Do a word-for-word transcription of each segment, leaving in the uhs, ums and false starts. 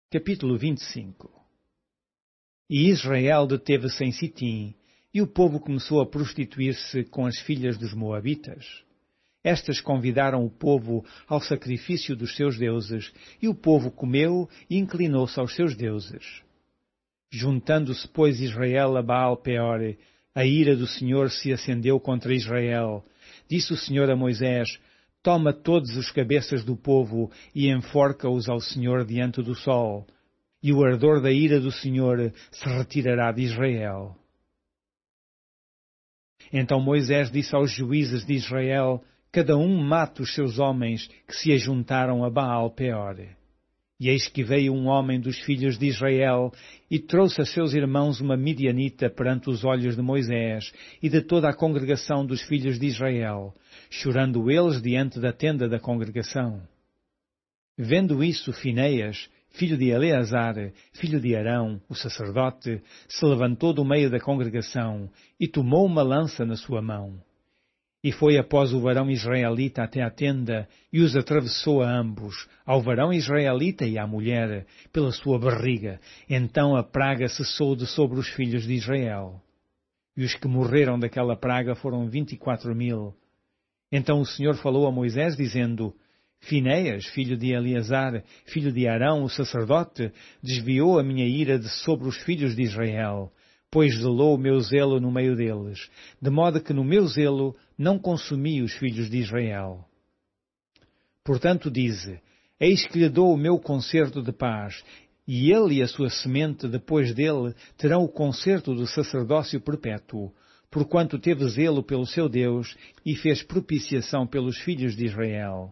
Capítulo vinte e cinco. E Israel deteve-se em Sitim, e o povo começou a prostituir-se com as filhas dos Moabitas. Estas convidaram o povo ao sacrifício dos seus deuses, e o povo comeu e inclinou-se aos seus deuses. Juntando-se, pois, Israel a Baal-Peor, a ira do Senhor se acendeu contra Israel. Disse o Senhor a Moisés: Toma todos os cabeças do povo e enforca-os ao Senhor diante do sol, e o ardor da ira do Senhor se retirará de Israel. Então Moisés disse aos juízes de Israel: Cada um mate os seus homens que se ajuntaram a Baal-Peor. E eis que veio um homem dos filhos de Israel e trouxe a seus irmãos uma midianita perante os olhos de Moisés e de toda a congregação dos filhos de Israel, chorando eles diante da tenda da congregação. Vendo isso, Finéias, filho de Eleazar, filho de Arão, o sacerdote, se levantou do meio da congregação e tomou uma lança na sua mão. E foi após o varão israelita até à tenda, e os atravessou a ambos, ao varão israelita e à mulher, pela sua barriga. Então a praga cessou de sobre os filhos de Israel. E os que morreram daquela praga foram vinte e quatro mil. Então o Senhor falou a Moisés, dizendo: Finéias, filho de Eleazar, filho de Arão, o sacerdote, desviou a minha ira de sobre os filhos de Israel, pois zelou o meu zelo no meio deles, de modo que no meu zelo não consumi os filhos de Israel. Portanto dize: Eis que lhe dou o meu concerto de paz, e ele e a sua semente depois dele terão o concerto do sacerdócio perpétuo, porquanto teve zelo pelo seu Deus e fez propiciação pelos filhos de Israel.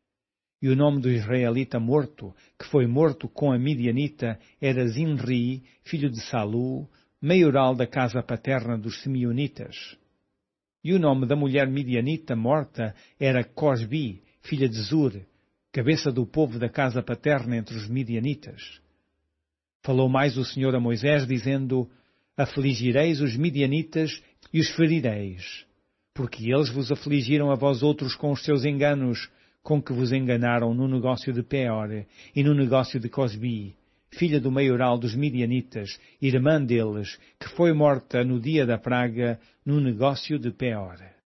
E o nome do israelita morto, que foi morto com a midianita, era Zinri, filho de Salu, maioral da casa paterna dos Simeonitas. E o nome da mulher midianita morta era Cosbi, filha de Zur, cabeça do povo da casa paterna entre os midianitas. Falou mais o Senhor a Moisés, dizendo: Afligireis os midianitas e os ferireis, porque eles vos afligiram a vós outros com os seus enganos, com que vos enganaram no negócio de Peor e no negócio de Cosbi, filha do maioral dos midianitas, irmã deles, que foi morta no dia da praga, no negócio de Peor.